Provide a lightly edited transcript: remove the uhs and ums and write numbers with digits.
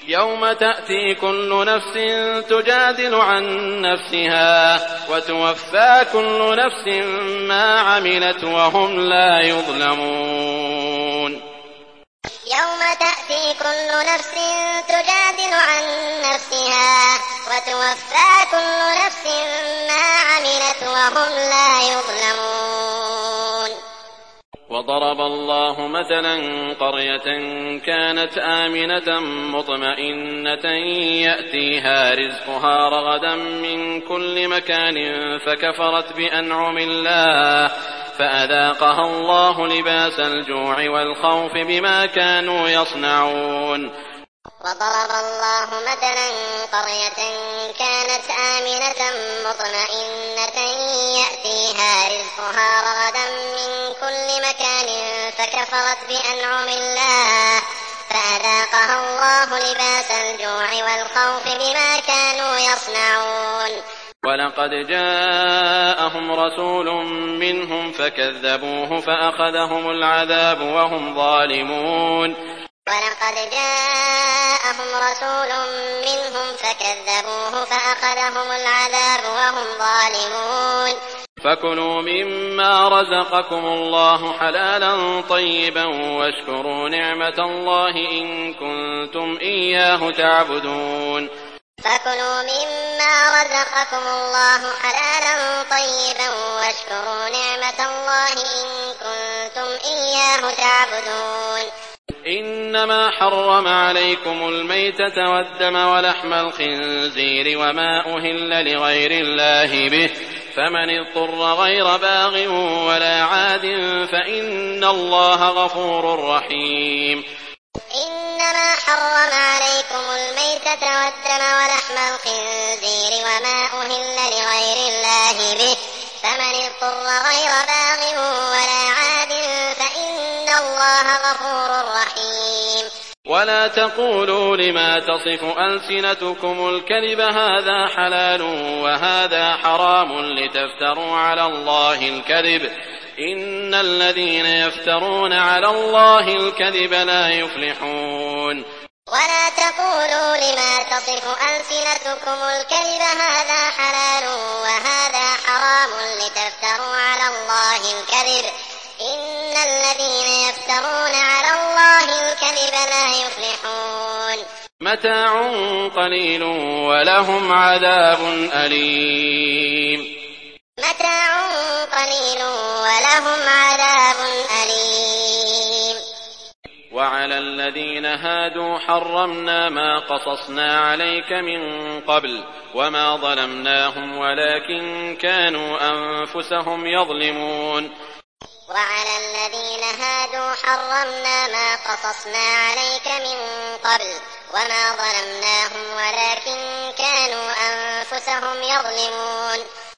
يوم تأتي كل نفس تجادل عن نفسها وتوفى كل نفس ما عملت وهم لا يظلمون. يوم تأتي كل نفس تجادل عن نفسها وتوفى كل نفس ما عملت وهم لا يظلمون. وضرب الله مثلا قرية كانت آمنة مطمئنة يأتيها رزقها رغدا من كل مكان فكفرت بأنعم الله فأذاقها الله لباس الجوع والخوف بما كانوا يصنعون. وضرب الله مثلا قرية كانت آمنة مطمئنة يأتيها رزقها رغدا من كل مكان فكفرت بأنعم الله فأذاقها الله لباس الجوع والخوف بما كانوا يصنعون. ولقد جاءهم رسول منهم فكذبوه فأخذهم العذاب وهم ظالمون. ولقد جاءهم رسول منهم فكذبوه فأخذهم العذاب وهم ظالمون. فكلوا مما رزقكم الله حلالا طيبا واشكروا نعمة الله إن كنتم إياه تعبدون. فكلوا مما رزقكم الله حلالا طيبا واشكروا نعمة الله إن كنتم إياه تعبدون. إنما حرم عليكم الميتة والدم ولحم الخنزير وما أهل لغير الله به فمن اضطر غير باغ ولا عاد فإن الله غفور رحيم. إنما حرم عليكم الميتة والدم ولحم الخنزير وما أهل لغير الله به فمن اضطر غير باغ ولا عاد فإن الله غفور رحيم. ولا تقولوا لما تصف ألسنتكم الكذب هذا حلال وهذا حرام لتفتروا على الله الكذب إن الذين يفترون على الله الكذب لا يفلحون. ولا تقولوا لما تصف ألسنتكم الكذب هذا حلال وهذا حرام لتفتروا على الله الكذب إن الذين يفترون على الله الكذب لا يفلحون. متاع قليل ولهم عذاب أليم. متاع قليل ولهم عذاب أليم. وعلى الذين هادوا حرمنا ما قصصنا عليك من قبل وما ظلمناهم ولكن كانوا أنفسهم يظلمون. وعلى الذين هادوا حرمنا ما قصصنا عليك من قبل وما ظلمناهم ولكن كانوا أنفسهم يظلمون.